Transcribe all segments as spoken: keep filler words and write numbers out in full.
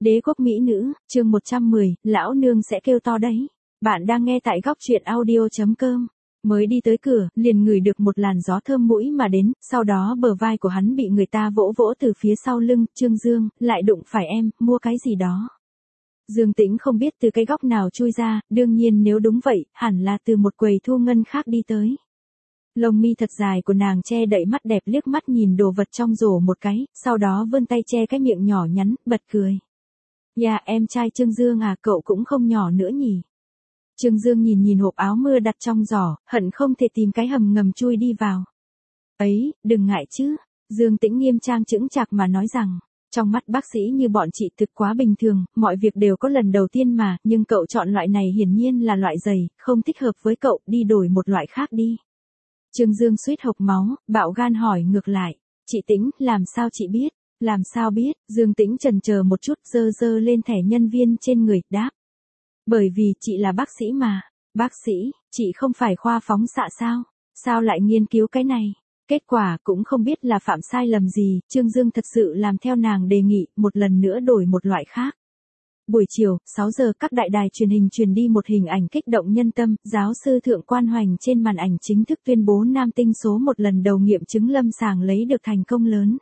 Đế quốc mỹ nữ, chương một trăm mười, lão nương sẽ kêu to đấy. Bạn đang nghe tại góc truyện audio chấm com. Mới đi tới cửa, liền ngửi được một làn gió thơm mũi mà đến, sau đó bờ vai của hắn bị người ta vỗ vỗ từ phía sau lưng, Trương Dương, lại đụng phải em, mua cái gì đó. Dương Tĩnh không biết từ cái góc nào chui ra, đương nhiên nếu đúng vậy, hẳn là từ một quầy thu ngân khác đi tới. Lông mi thật dài của nàng che đậy mắt đẹp liếc mắt nhìn đồ vật trong rổ một cái, sau đó vươn tay che cái miệng nhỏ nhắn, bật cười. Dạ em trai Trương Dương à, cậu cũng không nhỏ nữa nhỉ. Trương Dương nhìn nhìn hộp áo mưa đặt trong giỏ, hận không thể tìm cái hầm ngầm chui đi vào. Ấy, đừng ngại chứ. Dương Tĩnh nghiêm trang chững chạc mà nói rằng, trong mắt bác sĩ như bọn chị thực quá bình thường, mọi việc đều có lần đầu tiên mà, nhưng cậu chọn loại này hiển nhiên là loại dày, không thích hợp với cậu, đi đổi một loại khác đi. Trương Dương suýt hộc máu, bạo gan hỏi ngược lại, chị Tĩnh, làm sao chị biết? Làm sao biết? Dương Tĩnh chần chờ một chút, dơ dơ lên thẻ nhân viên trên người, đáp. Bởi vì chị là bác sĩ mà. Bác sĩ, chị không phải khoa phóng xạ sao? Sao lại nghiên cứu cái này? Kết quả cũng không biết là phạm sai lầm gì, Trương Dương thật sự làm theo nàng đề nghị, một lần nữa đổi một loại khác. Buổi chiều, sáu giờ các đại đài truyền hình truyền đi một hình ảnh kích động nhân tâm, giáo sư Thượng Quan Hoành trên màn ảnh chính thức tuyên bố nam tinh số một lần đầu nghiệm chứng lâm sàng lấy được thành công lớn.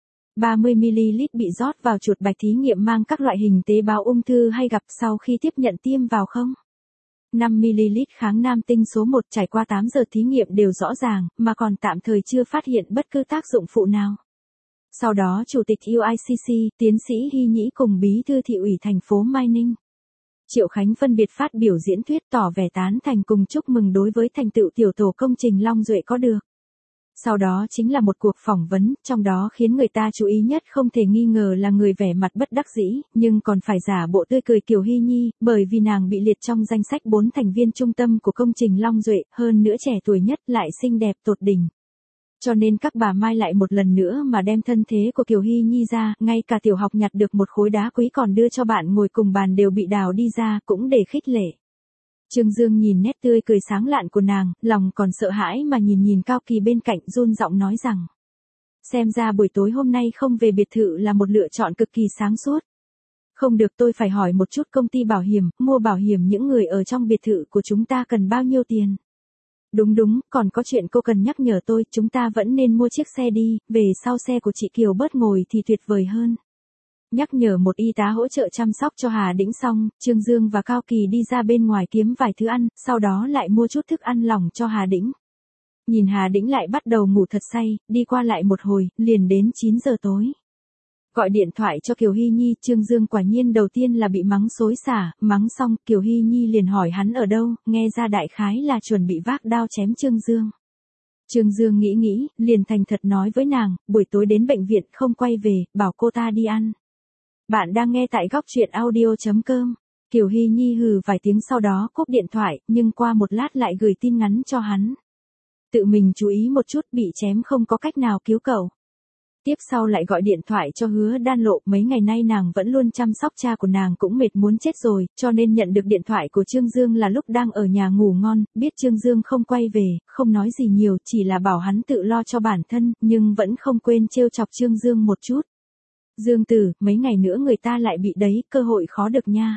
ba mươi mi-li-lít bị rót vào chuột bạch thí nghiệm mang các loại hình tế bào ung thư hay gặp sau khi tiếp nhận tiêm vào không? năm mi-li-lít kháng nam tinh số một trải qua tám giờ thí nghiệm đều rõ ràng, mà còn tạm thời chưa phát hiện bất cứ tác dụng phụ nào. Sau đó Chủ tịch u i xê xê, tiến sĩ Hy Nhĩ cùng Bí thư thị ủy thành phố Mai Ninh, Triệu Khánh phân biệt phát biểu diễn thuyết tỏ vẻ tán thành cùng chúc mừng đối với thành tựu tiểu tổ công trình Long Duệ có được. Sau đó chính là một cuộc phỏng vấn, trong đó khiến người ta chú ý nhất không thể nghi ngờ là người vẻ mặt bất đắc dĩ, nhưng còn phải giả bộ tươi cười Kiều Hy Nhi, bởi vì nàng bị liệt trong danh sách bốn thành viên trung tâm của công trình Long Duệ, hơn nữa trẻ tuổi nhất lại xinh đẹp tột đỉnh. Cho nên các bà Mai lại một lần nữa mà đem thân thế của Kiều Hy Nhi ra, ngay cả tiểu học nhặt được một khối đá quý còn đưa cho bạn ngồi cùng bàn đều bị đào đi ra, cũng để khích lệ. Trương Dương nhìn nét tươi cười sáng lạn của nàng, lòng còn sợ hãi mà nhìn nhìn Cao Kỳ bên cạnh run giọng nói rằng. Xem ra buổi tối hôm nay không về biệt thự là một lựa chọn cực kỳ sáng suốt. Không được, tôi phải hỏi một chút công ty bảo hiểm, mua bảo hiểm những người ở trong biệt thự của chúng ta cần bao nhiêu tiền? Đúng đúng, còn có chuyện cô cần nhắc nhở tôi, chúng ta vẫn nên mua chiếc xe đi, về sau xe của chị Kiều bớt ngồi thì tuyệt vời hơn. Nhắc nhở một y tá hỗ trợ chăm sóc cho Hà Đĩnh xong, Trương Dương và Cao Kỳ đi ra bên ngoài kiếm vài thứ ăn, sau đó lại mua chút thức ăn lỏng cho Hà Đĩnh. Nhìn Hà Đĩnh lại bắt đầu ngủ thật say, đi qua lại một hồi, liền đến chín giờ tối. Gọi điện thoại cho Kiều Hy Nhi, Trương Dương quả nhiên đầu tiên là bị mắng xối xả, mắng xong, Kiều Hy Nhi liền hỏi hắn ở đâu, nghe ra đại khái là chuẩn bị vác đao chém Trương Dương. Trương Dương nghĩ nghĩ, liền thành thật nói với nàng, buổi tối đến bệnh viện không quay về, bảo cô ta đi ăn. Bạn đang nghe tại góc truyện audio chấm com. Kiều Hy Nhi hừ vài tiếng sau đó cúp điện thoại, nhưng qua một lát lại gửi tin ngắn cho hắn. Tự mình chú ý một chút, bị chém không có cách nào cứu cậu. Tiếp sau lại gọi điện thoại cho Hứa Đan Lộ, mấy ngày nay nàng vẫn luôn chăm sóc cha của nàng cũng mệt muốn chết rồi, cho nên nhận được điện thoại của Trương Dương là lúc đang ở nhà ngủ ngon, biết Trương Dương không quay về, không nói gì nhiều, chỉ là bảo hắn tự lo cho bản thân, nhưng vẫn không quên trêu chọc Trương Dương một chút. Dương tử, mấy ngày nữa người ta lại bị đấy, cơ hội khó được nha.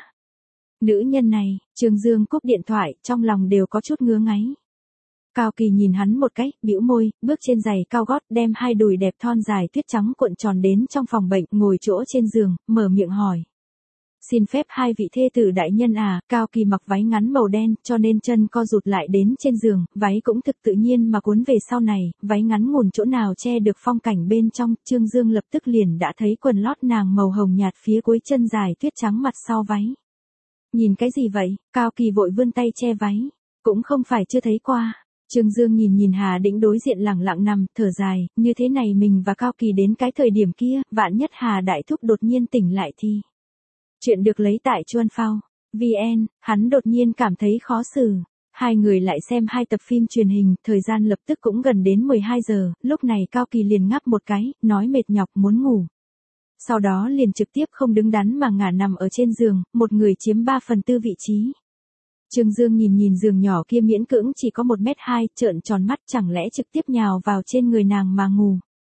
Nữ nhân này, Trương Dương cúp điện thoại, trong lòng đều có chút ngứa ngáy. Cao Kỳ nhìn hắn một cái, bĩu môi, bước trên giày cao gót, đem hai đùi đẹp thon dài tuyết trắng cuộn tròn đến trong phòng bệnh, ngồi chỗ trên giường, mở miệng hỏi. Xin phép hai vị thê tử đại nhân à, Cao Kỳ mặc váy ngắn màu đen, cho nên chân co rụt lại đến trên giường, váy cũng thực tự nhiên mà cuốn về sau này, váy ngắn ngủn chỗ nào che được phong cảnh bên trong, Trương Dương lập tức liền đã thấy quần lót nàng màu hồng nhạt phía cuối chân dài tuyết trắng mặt sau váy. Nhìn cái gì vậy? Cao Kỳ vội vươn tay che váy, cũng không phải chưa thấy qua. Trương Dương nhìn nhìn Hà Đĩnh đối diện lẳng lặng nằm, thở dài, như thế này mình và Cao Kỳ đến cái thời điểm kia, vạn nhất Hà Đại Thúc đột nhiên tỉnh lại thì. Chuyện được lấy tại Chuan Phao. vê en, hắn đột nhiên cảm thấy khó xử. Hai người lại xem hai tập phim truyền hình, thời gian lập tức cũng gần đến mười hai giờ, lúc này Cao Kỳ liền ngáp một cái, nói mệt nhọc muốn ngủ. Sau đó liền trực tiếp không đứng đắn mà ngả nằm ở trên giường, một người chiếm ba phần tư vị trí. Trương Dương nhìn nhìn giường nhỏ kia miễn cưỡng chỉ có một mét hai, trợn tròn mắt chẳng lẽ trực tiếp nhào vào trên người nàng mà ngủ.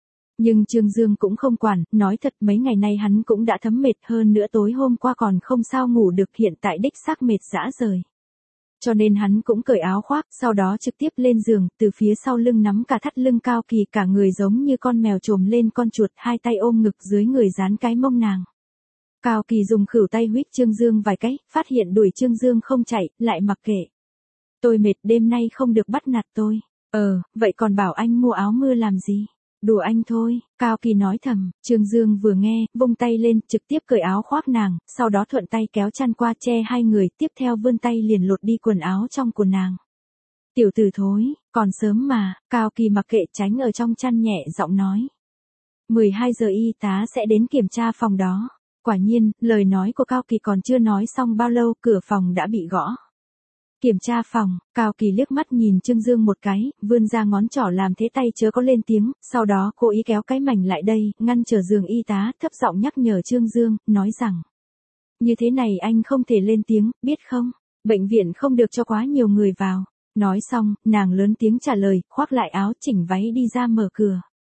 Nhưng Trương Dương cũng không quản, nói thật mấy ngày nay hắn cũng đã thấm mệt, hơn nữa tối hôm qua còn không sao ngủ được, hiện tại đích xác mệt rã rời. Cho nên hắn cũng cởi áo khoác, sau đó trực tiếp lên giường, từ phía sau lưng nắm cả thắt lưng Cao Kỳ, cả người giống như con mèo trồm lên con chuột, hai tay ôm ngực, dưới người dán cái mông nàng. Cao Kỳ dùng khửu tay huýt Trương Dương vài cái, phát hiện đuổi Trương Dương không chạy, lại mặc kệ. Tôi mệt, đêm nay không được bắt nạt tôi. Ờ, vậy còn bảo anh mua áo mưa làm gì? Đùa anh thôi, Cao Kỳ nói thầm. Trương Dương vừa nghe, vung tay lên, trực tiếp cởi áo khoác nàng, sau đó thuận tay kéo chăn qua che hai người, tiếp theo vươn tay liền lột đi quần áo trong của nàng. Tiểu tử thối, còn sớm mà, Cao Kỳ mặc kệ, tránh ở trong chăn nhẹ giọng nói. mười hai giờ y tá sẽ đến kiểm tra phòng đó. Quả nhiên, lời nói của Cao Kỳ còn chưa nói xong bao lâu, cửa phòng đã bị gõ. Kiểm tra phòng, Cao Kỳ liếc mắt nhìn Trương Dương một cái, vươn ra ngón trỏ làm thế tay chớ có lên tiếng, sau đó cố ý kéo cái mảnh lại đây, ngăn trở giường y tá, thấp giọng nhắc nhở Trương Dương, nói rằng. Như thế này anh không thể lên tiếng, biết không? Bệnh viện không được cho quá nhiều người vào. Nói xong, nàng lớn tiếng trả lời, khoác lại áo, chỉnh váy đi ra mở cửa.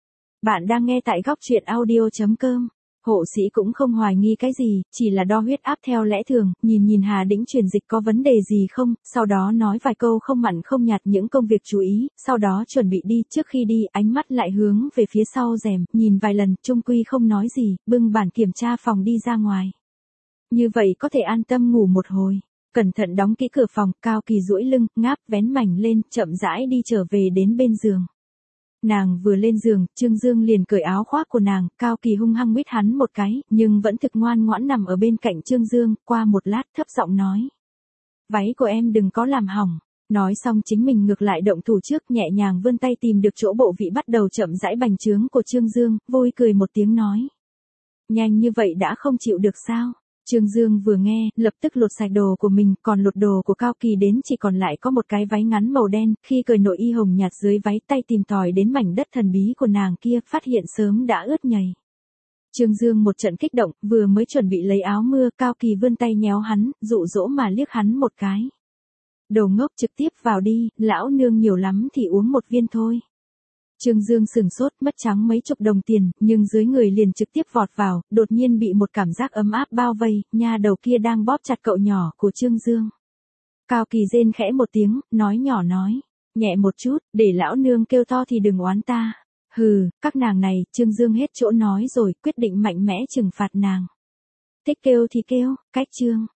Bạn đang nghe tại góc truyện audio chấm com. Hộ sĩ cũng không hoài nghi cái gì, chỉ là đo huyết áp theo lẽ thường, nhìn nhìn Hà Đĩnh truyền dịch có vấn đề gì không, sau đó nói vài câu không mặn không nhạt những công việc chú ý, sau đó chuẩn bị đi, trước khi đi, ánh mắt lại hướng về phía sau rèm, nhìn vài lần, chung quy không nói gì, bưng bản kiểm tra phòng đi ra ngoài. Như vậy có thể an tâm ngủ một hồi. Cẩn thận đóng kỹ cửa phòng, Cao Kỳ duỗi lưng, ngáp vén mảnh lên, chậm rãi đi trở về đến bên giường. Nàng vừa lên giường, Trương Dương liền cởi áo khoác của nàng, Cao Kỳ hung hăng huýt hắn một cái, nhưng vẫn thực ngoan ngoãn nằm ở bên cạnh Trương Dương, qua một lát thấp giọng nói. Váy của em đừng có làm hỏng. Nói xong chính mình ngược lại động thủ trước, nhẹ nhàng vươn tay tìm được chỗ bộ vị bắt đầu chậm rãi bành trướng của Trương Dương, vui cười một tiếng nói. Nhanh như vậy đã không chịu được sao? Trương Dương vừa nghe, lập tức lột sạch đồ của mình, còn lột đồ của Cao Kỳ đến chỉ còn lại có một cái váy ngắn màu đen, khi cởi nội y hồng nhạt dưới váy, tay tìm tòi đến mảnh đất thần bí của nàng kia, phát hiện sớm đã ướt nhầy. Trương Dương một trận kích động, vừa mới chuẩn bị lấy áo mưa, Cao Kỳ vươn tay nhéo hắn, dụ dỗ mà liếc hắn một cái. Đồ ngốc, trực tiếp vào đi, lão nương nhiều lắm thì uống một viên thôi. Trương Dương sừng sốt, mất trắng mấy chục đồng tiền, nhưng dưới người liền trực tiếp vọt vào, đột nhiên bị một cảm giác ấm áp bao vây, nha đầu kia đang bóp chặt cậu nhỏ của Trương Dương. Cao Kỳ rên khẽ một tiếng, nói nhỏ nói, nhẹ một chút, để lão nương kêu to thì đừng oán ta. Hừ, các nàng này, Trương Dương hết chỗ nói rồi, quyết định mạnh mẽ trừng phạt nàng. Thích kêu thì kêu, cách chương.